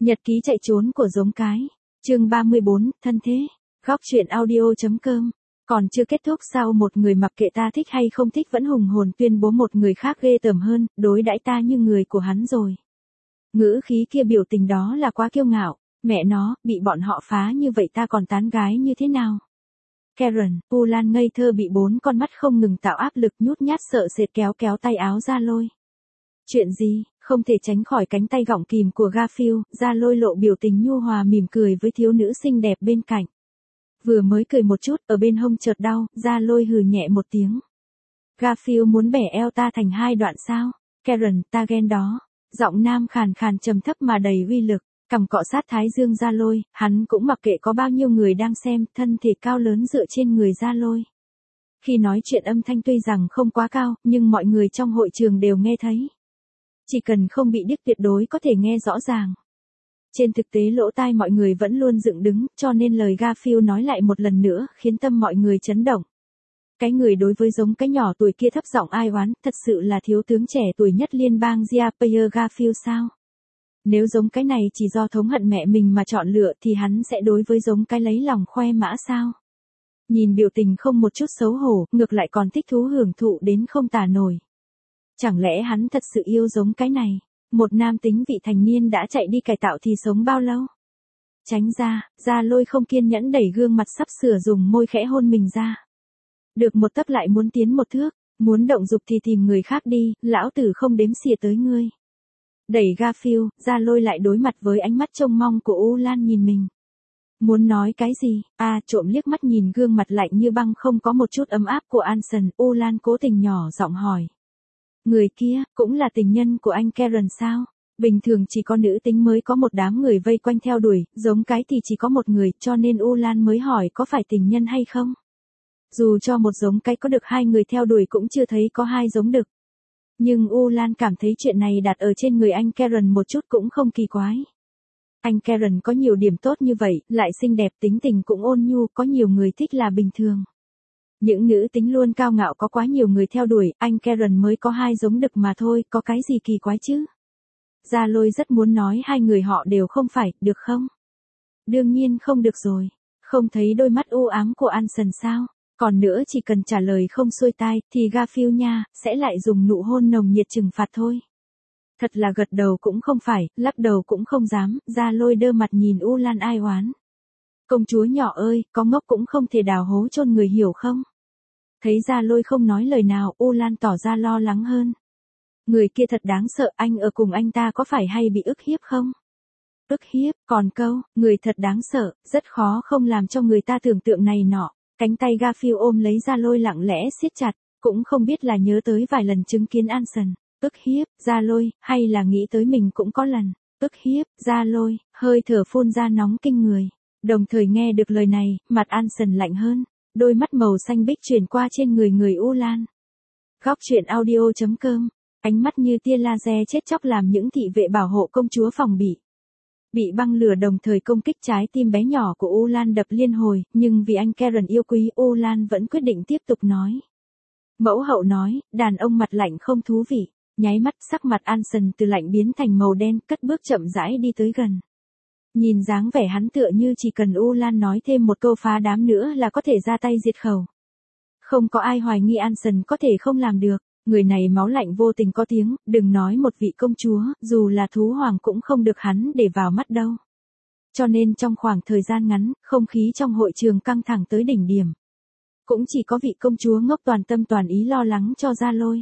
Nhật ký chạy trốn của giống cái. Chương 34, thân thế. Góc truyện audio.com. Còn chưa kết thúc sao một người mặc kệ ta thích hay không thích vẫn hùng hồn tuyên bố một người khác ghê tởm hơn, đối đãi ta như người của hắn rồi. Ngữ khí kia biểu tình đó là quá kiêu ngạo, mẹ nó, bị bọn họ phá như vậy ta còn tán gái như thế nào? Karen, Ulan ngây thơ bị 4 con mắt không ngừng tạo áp lực nhút nhát sợ sệt kéo tay áo ra lôi. Chuyện gì, không thể tránh khỏi cánh tay gọng kìm của Garfield, ra lôi lộ biểu tình nhu hòa mỉm cười với thiếu nữ xinh đẹp bên cạnh. Vừa mới cười một chút, ở bên hông chợt đau, ra lôi hừ nhẹ một tiếng. Garfield muốn bẻ eo ta thành 2 đoạn sao? Karen, ta ghen đó. Giọng nam khàn khàn trầm thấp mà đầy uy lực, cằm cọ sát thái dương ra lôi, hắn cũng mặc kệ có bao nhiêu người đang xem, thân thể cao lớn dựa trên người ra lôi. Khi nói chuyện âm thanh tuy rằng không quá cao, nhưng mọi người trong hội trường đều nghe thấy. Chỉ cần không bị điếc tuyệt đối có thể nghe rõ ràng. Trên thực tế lỗ tai mọi người vẫn luôn dựng đứng, cho nên lời Garfield nói lại một lần nữa, khiến tâm mọi người chấn động. Cái người đối với giống cái nhỏ tuổi kia thấp giọng ai oán, thật sự là thiếu tướng trẻ tuổi nhất liên bang Javier Garfield sao? Nếu giống cái này chỉ do thống hận mẹ mình mà chọn lựa thì hắn sẽ đối với giống cái lấy lòng khoe mã sao? Nhìn biểu tình không một chút xấu hổ, ngược lại còn thích thú hưởng thụ đến không tả nổi. Chẳng lẽ hắn thật sự yêu giống cái này? Một nam tính vị thành niên đã chạy đi cải tạo thì sống bao lâu? Tránh ra, ra lôi không kiên nhẫn đẩy gương mặt sắp sửa dùng môi khẽ hôn mình ra. Được một tấc lại muốn tiến một thước, muốn động dục thì tìm người khác đi, lão tử không đếm xỉa tới ngươi. Đẩy Garfield, ra lôi lại đối mặt với ánh mắt trông mong của Ulan nhìn mình. Muốn nói cái gì? Trộm liếc mắt nhìn gương mặt lạnh như băng không có một chút ấm áp của Anson, Ulan cố tình nhỏ giọng hỏi. Người kia, cũng là tình nhân của anh Karen sao? Bình thường chỉ có nữ tính mới có một đám người vây quanh theo đuổi, giống cái thì chỉ có một người, cho nên Ulan mới hỏi có phải tình nhân hay không? Dù cho một giống cái có được 2 người theo đuổi cũng chưa thấy có 2 giống đực. Nhưng Ulan cảm thấy chuyện này đặt ở trên người anh Karen một chút cũng không kỳ quái. Anh Karen có nhiều điểm tốt như vậy, lại xinh đẹp tính tình cũng ôn nhu, có nhiều người thích là bình thường. Những nữ tính luôn cao ngạo có quá nhiều người theo đuổi, anh Karen mới có 2 giống đực mà thôi, có cái gì kỳ quái chứ? Gia Lôi rất muốn nói 2 người họ đều không phải, được không? Đương nhiên không được rồi. Không thấy đôi mắt u ám của Anson sao? Còn nữa chỉ cần trả lời không xuôi tai, thì Garfield nha, sẽ lại dùng nụ hôn nồng nhiệt trừng phạt thôi. Thật là gật đầu cũng không phải, lắc đầu cũng không dám, Gia Lôi đơ mặt nhìn Ulan ai oán. Công chúa nhỏ ơi, có ngốc cũng không thể đào hố chôn người hiểu không? Thấy Gia Lôi không nói lời nào, Ulan tỏ ra lo lắng hơn. Người kia thật đáng sợ, anh ở cùng anh ta có phải hay bị ức hiếp không? Ức hiếp, còn câu, người thật đáng sợ, rất khó không làm cho người ta tưởng tượng này nọ. Cánh tay Garfield ôm lấy Gia Lôi lặng lẽ siết chặt, cũng không biết là nhớ tới vài lần chứng kiến Anson. Ức hiếp, Gia Lôi, hay là nghĩ tới mình cũng có lần. Ức hiếp, Gia Lôi, hơi thở phun ra nóng kinh người. Đồng thời nghe được lời này, mặt Anson lạnh hơn. Đôi mắt màu xanh biếc chuyển qua trên người Ulan. Góc truyện audio.com. Ánh mắt như tia laser chết chóc làm những thị vệ bảo hộ công chúa phòng bị băng lửa đồng thời công kích trái tim bé nhỏ của Ulan đập liên hồi, nhưng vì anh Karen yêu quý Ulan vẫn quyết định tiếp tục nói. Mẫu hậu nói, đàn ông mặt lạnh không thú vị, nháy mắt sắc mặt Anson từ lạnh biến thành màu đen, cất bước chậm rãi đi tới gần. Nhìn dáng vẻ hắn tựa như chỉ cần Ulan nói thêm một câu phá đám nữa là có thể ra tay diệt khẩu. Không có ai hoài nghi Anson có thể không làm được. Người này máu lạnh vô tình có tiếng, đừng nói một vị công chúa, dù là thú hoàng cũng không được hắn để vào mắt đâu. Cho nên trong khoảng thời gian ngắn, không khí trong hội trường căng thẳng tới đỉnh điểm. Cũng chỉ có vị công chúa ngốc toàn tâm toàn ý lo lắng cho Gia Lôi.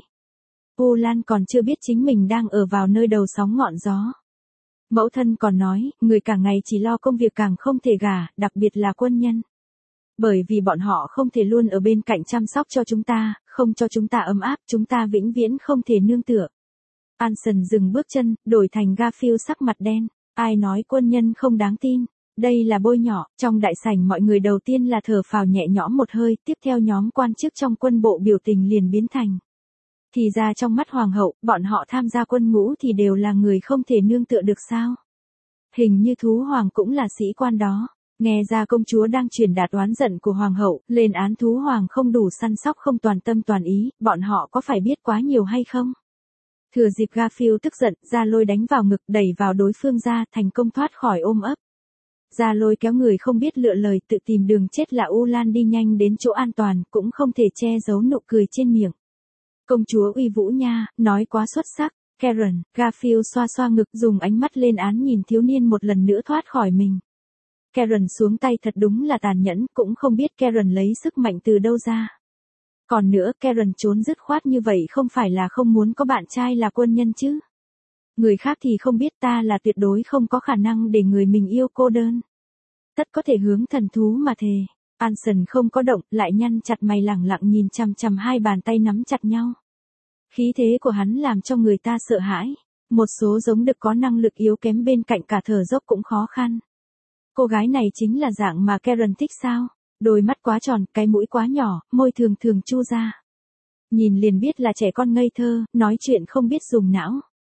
Ulan còn chưa biết chính mình đang ở vào nơi đầu sóng ngọn gió. Mẫu thân còn nói, người cả ngày chỉ lo công việc càng không thể gả, đặc biệt là quân nhân. Bởi vì bọn họ không thể luôn ở bên cạnh chăm sóc cho chúng ta, không cho chúng ta ấm áp, chúng ta vĩnh viễn không thể nương tựa. Anson dừng bước chân, đổi thành Garfield sắc mặt đen. Ai nói quân nhân không đáng tin? Đây là bôi nhọ. Trong đại sảnh mọi người đầu tiên là thở phào nhẹ nhõm một hơi, tiếp theo nhóm quan chức trong quân bộ biểu tình liền biến thành. Thì ra trong mắt hoàng hậu, bọn họ tham gia quân ngũ thì đều là người không thể nương tựa được sao? Hình như thú hoàng cũng là sĩ quan đó. Nghe ra công chúa đang truyền đạt oán giận của hoàng hậu, lên án thú hoàng không đủ săn sóc không toàn tâm toàn ý, bọn họ có phải biết quá nhiều hay không? Thừa dịp Garfield tức giận, Gia Lôi đánh vào ngực đẩy vào đối phương ra thành công thoát khỏi ôm ấp. Gia Lôi kéo người không biết lựa lời tự tìm đường chết là U Lan đi nhanh đến chỗ an toàn cũng không thể che giấu nụ cười trên miệng. Công chúa uy vũ nha, nói quá xuất sắc. Karen, Garfield xoa xoa ngực dùng ánh mắt lên án nhìn thiếu niên một lần nữa thoát khỏi mình. Karen xuống tay thật đúng là tàn nhẫn, cũng không biết Karen lấy sức mạnh từ đâu ra. Còn nữa, Karen trốn dứt khoát như vậy không phải là không muốn có bạn trai là quân nhân chứ. Người khác thì không biết, ta là tuyệt đối không có khả năng để người mình yêu cô đơn. Tất có thể hướng thần thú mà thề. Anson không có động, lại nhăn chặt mày lẳng lặng nhìn chằm chằm hai bàn tay nắm chặt nhau. Khí thế của hắn làm cho người ta sợ hãi. Một số giống đực có năng lực yếu kém bên cạnh cả thở dốc cũng khó khăn. Cô gái này chính là dạng mà Karen thích sao? Đôi mắt quá tròn, cái mũi quá nhỏ, môi thường thường chu ra. Nhìn liền biết là trẻ con ngây thơ, nói chuyện không biết dùng não.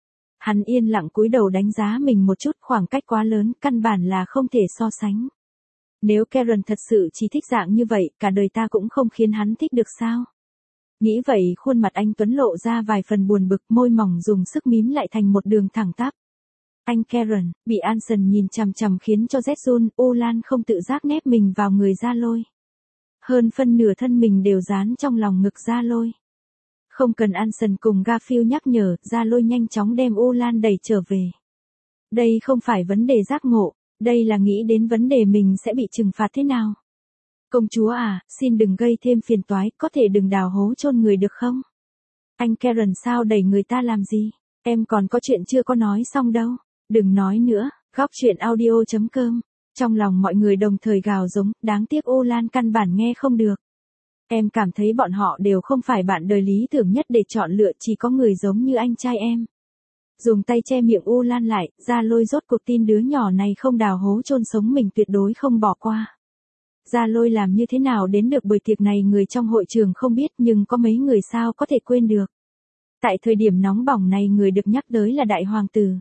Hắn yên lặng cúi đầu đánh giá mình một chút, khoảng cách quá lớn, căn bản là không thể so sánh. Nếu Karen thật sự chỉ thích dạng như vậy, cả đời ta cũng không khiến hắn thích được sao? Nghĩ vậy, khuôn mặt anh Tuấn lộ ra vài phần buồn bực, môi mỏng dùng sức mím lại thành một đường thẳng tắp. Anh Karen, bị Anson nhìn chằm chằm khiến cho rét run, U Lan không tự giác nép mình vào người Gia Lôi. Hơn phân nửa thân mình đều dán trong lòng ngực Gia Lôi. Không cần Anson cùng Garfield nhắc nhở, Gia Lôi nhanh chóng đem U Lan đẩy trở về. Đây không phải vấn đề giác ngộ, đây là nghĩ đến vấn đề mình sẽ bị trừng phạt thế nào. Công chúa à, xin đừng gây thêm phiền toái, có thể đừng đào hố chôn người được không? Anh Karen sao đẩy người ta làm gì? Em còn có chuyện chưa có nói xong đâu. Đừng nói nữa, góc chuyện audio.com. Trong lòng mọi người đồng thời gào giống, đáng tiếc U Lan căn bản nghe không được. Em cảm thấy bọn họ đều không phải bạn đời lý tưởng nhất để chọn lựa, chỉ có người giống như anh trai em. Dùng tay che miệng U Lan lại, Gia Lôi rốt cuộc tin đứa nhỏ này không đào hố chôn sống mình tuyệt đối không bỏ qua. Gia Lôi làm như thế nào đến được buổi tiệc này người trong hội trường không biết, nhưng có mấy người sao có thể quên được. Tại thời điểm nóng bỏng này người được nhắc tới là đại hoàng tử.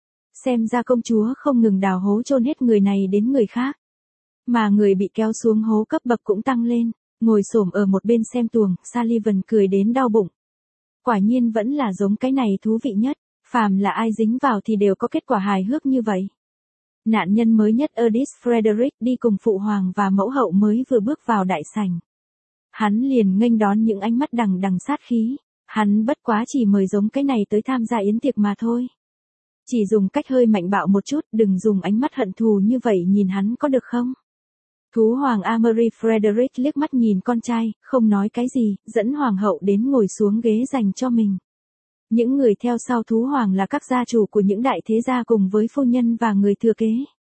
Xem ra công chúa không ngừng đào hố chôn hết người này đến người khác. Mà người bị kéo xuống hố cấp bậc cũng tăng lên, ngồi xổm ở một bên xem tuồng, Sullivan cười đến đau bụng. Quả nhiên vẫn là giống cái này thú vị nhất, phàm là ai dính vào thì đều có kết quả hài hước như vậy. Nạn nhân mới nhất Erdis Frederick đi cùng phụ hoàng và mẫu hậu mới vừa bước vào đại sảnh. Hắn liền nghênh đón những ánh mắt đằng đằng sát khí, hắn bất quá chỉ mời giống cái này tới tham gia yến tiệc mà thôi. Chỉ dùng cách hơi mạnh bạo một chút, đừng dùng ánh mắt hận thù như vậy nhìn hắn có được không? Thú hoàng Amory Frederick liếc mắt nhìn con trai, không nói cái gì, dẫn hoàng hậu đến ngồi xuống ghế dành cho mình. Những người theo sau thú hoàng là các gia chủ của những đại thế gia cùng với phu nhân và người thừa kế.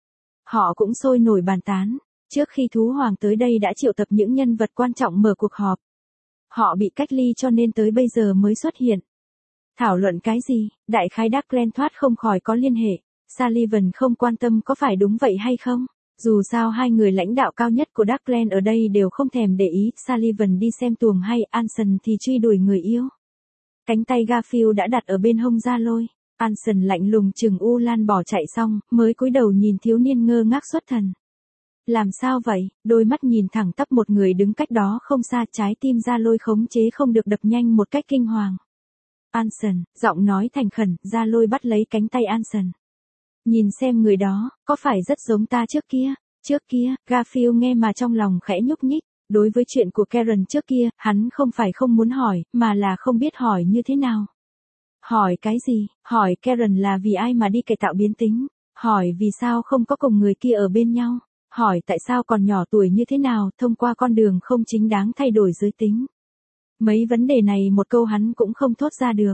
Họ cũng sôi nổi bàn tán, trước khi thú hoàng tới đây đã triệu tập những nhân vật quan trọng mở cuộc họp. Họ bị cách ly cho nên tới bây giờ mới xuất hiện. Thảo luận cái gì, đại khái Darkland thoát không khỏi có liên hệ, Sullivan không quan tâm có phải đúng vậy hay không. Dù sao hai người lãnh đạo cao nhất của Darkland ở đây đều không thèm để ý, Sullivan đi xem tuồng hay Anson thì truy đuổi người yêu. Cánh tay Garfield đã đặt ở bên hông Gia Lôi, Anson lạnh lùng chừng U Lan bỏ chạy xong, mới cúi đầu nhìn thiếu niên ngơ ngác xuất thần. Làm sao vậy, đôi mắt nhìn thẳng tắp một người đứng cách đó không xa, trái tim Gia Lôi khống chế không được đập nhanh một cách kinh hoàng. Anson, giọng nói thành khẩn, Gia Lôi bắt lấy cánh tay Anson. Nhìn xem người đó, có phải rất giống ta trước kia? Trước kia, Garfield nghe mà trong lòng khẽ nhúc nhích. Đối với chuyện của Karen trước kia, hắn không phải không muốn hỏi, mà là không biết hỏi như thế nào. Hỏi cái gì? Hỏi Karen là vì ai mà đi cải tạo biến tính? Hỏi vì sao không có cùng người kia ở bên nhau? Hỏi tại sao còn nhỏ tuổi như thế nào, thông qua con đường không chính đáng thay đổi giới tính? Mấy vấn đề này một câu hắn cũng không thốt ra được.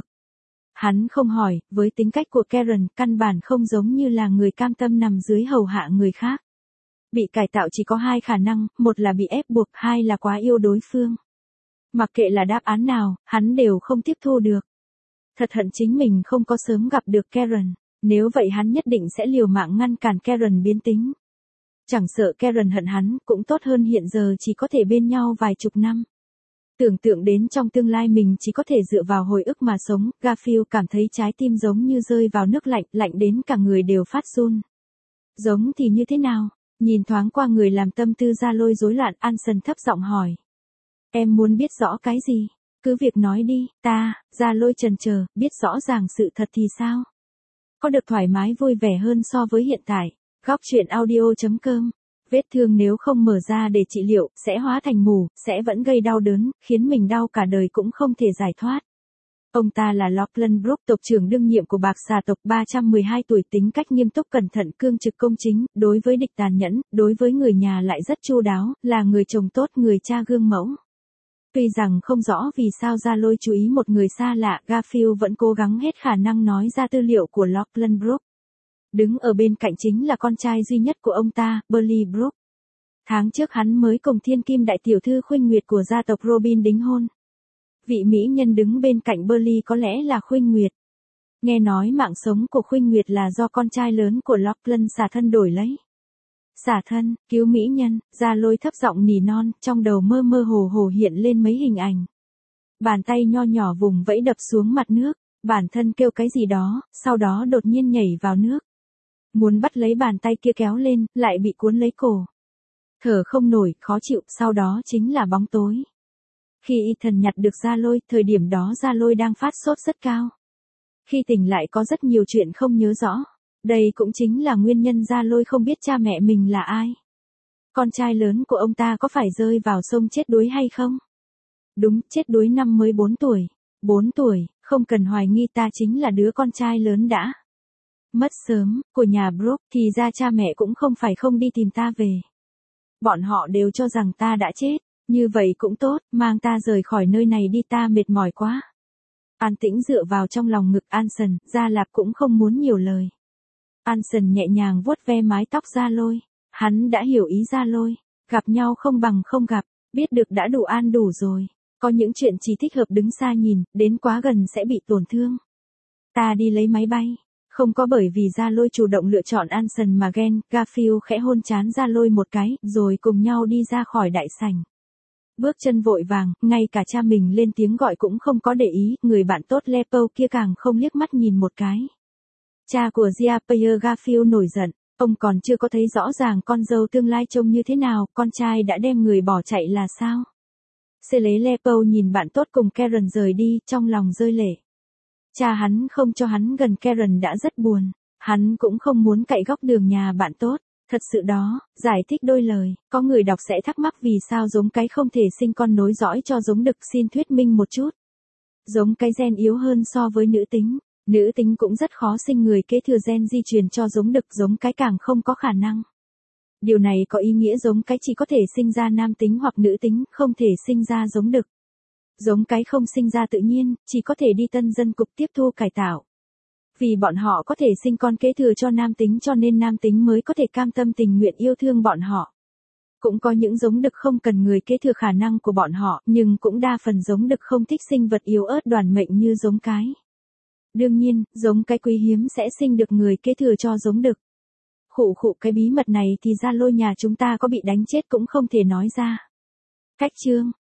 Hắn không hỏi, với tính cách của Karen, căn bản không giống như là người cam tâm nằm dưới hầu hạ người khác. Bị cải tạo chỉ có hai khả năng, một là bị ép buộc, hai là quá yêu đối phương. Mặc kệ là đáp án nào, hắn đều không tiếp thu được. Thật hận chính mình không có sớm gặp được Karen, nếu vậy hắn nhất định sẽ liều mạng ngăn cản Karen biến tính. Chẳng sợ Karen hận hắn, cũng tốt hơn hiện giờ chỉ có thể bên nhau vài chục năm. Tưởng tượng đến trong tương lai mình chỉ có thể dựa vào hồi ức mà sống, Garfield cảm thấy trái tim giống như rơi vào nước lạnh, lạnh đến cả người đều phát run. Giống thì như thế nào? Nhìn thoáng qua người làm tâm tư Gia Lôi rối loạn, Anson thấp giọng hỏi. Em muốn biết rõ cái gì? Cứ việc nói đi, Gia Lôi chần chờ, biết rõ ràng sự thật thì sao? Có được thoải mái vui vẻ hơn so với hiện tại. Góc chuyện audio.com. Vết thương nếu không mở ra để trị liệu, sẽ hóa thành mù, sẽ vẫn gây đau đớn, khiến mình đau cả đời cũng không thể giải thoát. Ông ta là Lachlan Brooks, tộc trưởng đương nhiệm của Bạc Xà tộc, 312 tuổi, tính cách nghiêm túc cẩn thận cương trực công chính, đối với địch tàn nhẫn, đối với người nhà lại rất chu đáo, là người chồng tốt, người cha gương mẫu. Tuy rằng không rõ vì sao Gia Lôi chú ý một người xa lạ, Garfield vẫn cố gắng hết khả năng nói ra tư liệu của Lachlan Brooks. Đứng ở bên cạnh chính là con trai duy nhất của ông ta, Burley Brooks. Tháng trước hắn mới cùng thiên kim đại tiểu thư Khuynh Nguyệt của gia tộc Robin đính hôn. Vị mỹ nhân đứng bên cạnh Burley có lẽ là Khuynh Nguyệt. Nghe nói mạng sống của Khuynh Nguyệt là do con trai lớn của Lachlan xả thân đổi lấy. Xả thân, cứu mỹ nhân, Gia Lôi thấp giọng nỉ non, trong đầu mơ mơ hồ hồ hiện lên mấy hình ảnh. Bàn tay nho nhỏ vùng vẫy đập xuống mặt nước, bản thân kêu cái gì đó, sau đó đột nhiên nhảy vào nước. Muốn bắt lấy bàn tay kia kéo lên, lại bị cuốn lấy cổ. Thở không nổi, khó chịu, sau đó chính là bóng tối. Khi Ethan nhặt được Gia Lôi, thời điểm đó Gia Lôi đang phát sốt rất cao. Khi tỉnh lại có rất nhiều chuyện không nhớ rõ. Đây cũng chính là nguyên nhân Gia Lôi không biết cha mẹ mình là ai. Con trai lớn của ông ta có phải rơi vào sông chết đuối hay không? Đúng, chết đuối năm mới 4 tuổi. 4 tuổi, không cần hoài nghi, ta chính là đứa con trai lớn đã mất sớm, của nhà Brooks, thì ra cha mẹ cũng không phải không đi tìm ta về. Bọn họ đều cho rằng ta đã chết, như vậy cũng tốt, mang ta rời khỏi nơi này đi, ta mệt mỏi quá. An tĩnh dựa vào trong lòng ngực Anson, Gia Lạp cũng không muốn nhiều lời. Anson nhẹ nhàng vuốt ve mái tóc Gia Lôi, hắn đã hiểu ý Gia Lôi, gặp nhau không bằng không gặp, biết được đã đủ an đủ rồi, có những chuyện chỉ thích hợp đứng xa nhìn, đến quá gần sẽ bị tổn thương. Ta đi lấy máy bay. Không có bởi vì Gia Lôi chủ động lựa chọn Anson mà ghen, Garfield khẽ hôn trán Gia Lôi một cái, rồi cùng nhau đi ra khỏi đại sảnh. Bước chân vội vàng, ngay cả cha mình lên tiếng gọi cũng không có để ý, người bạn tốt Lepo kia càng không liếc mắt nhìn một cái. Cha của Gia-Pierre Garfield nổi giận, ông còn chưa có thấy rõ ràng con dâu tương lai trông như thế nào, con trai đã đem người bỏ chạy là sao? Cele Lepo nhìn bạn tốt cùng Karen rời đi, trong lòng rơi lệ. Cha hắn không cho hắn gần Karen đã rất buồn, hắn cũng không muốn cậy góc đường nhà bạn tốt. Thật sự đó, giải thích đôi lời, có người đọc sẽ thắc mắc vì sao giống cái không thể sinh con nối dõi cho giống đực, xin thuyết minh một chút. Giống cái gen yếu hơn so với nữ tính cũng rất khó sinh người kế thừa gen di truyền cho giống đực, giống cái càng không có khả năng. Điều này có ý nghĩa giống cái chỉ có thể sinh ra nam tính hoặc nữ tính, không thể sinh ra giống đực. Giống cái không sinh ra tự nhiên, chỉ có thể đi tân dân cục tiếp thu cải tạo. Vì bọn họ có thể sinh con kế thừa cho nam tính cho nên nam tính mới có thể cam tâm tình nguyện yêu thương bọn họ. Cũng có những giống đực không cần người kế thừa khả năng của bọn họ, nhưng cũng đa phần giống đực không thích sinh vật yếu ớt đoàn mệnh như giống cái. Đương nhiên, giống cái quý hiếm sẽ sinh được người kế thừa cho giống đực. Khụ cái bí mật này thì Gia Lôi nhà chúng ta có bị đánh chết cũng không thể nói ra. Cách chương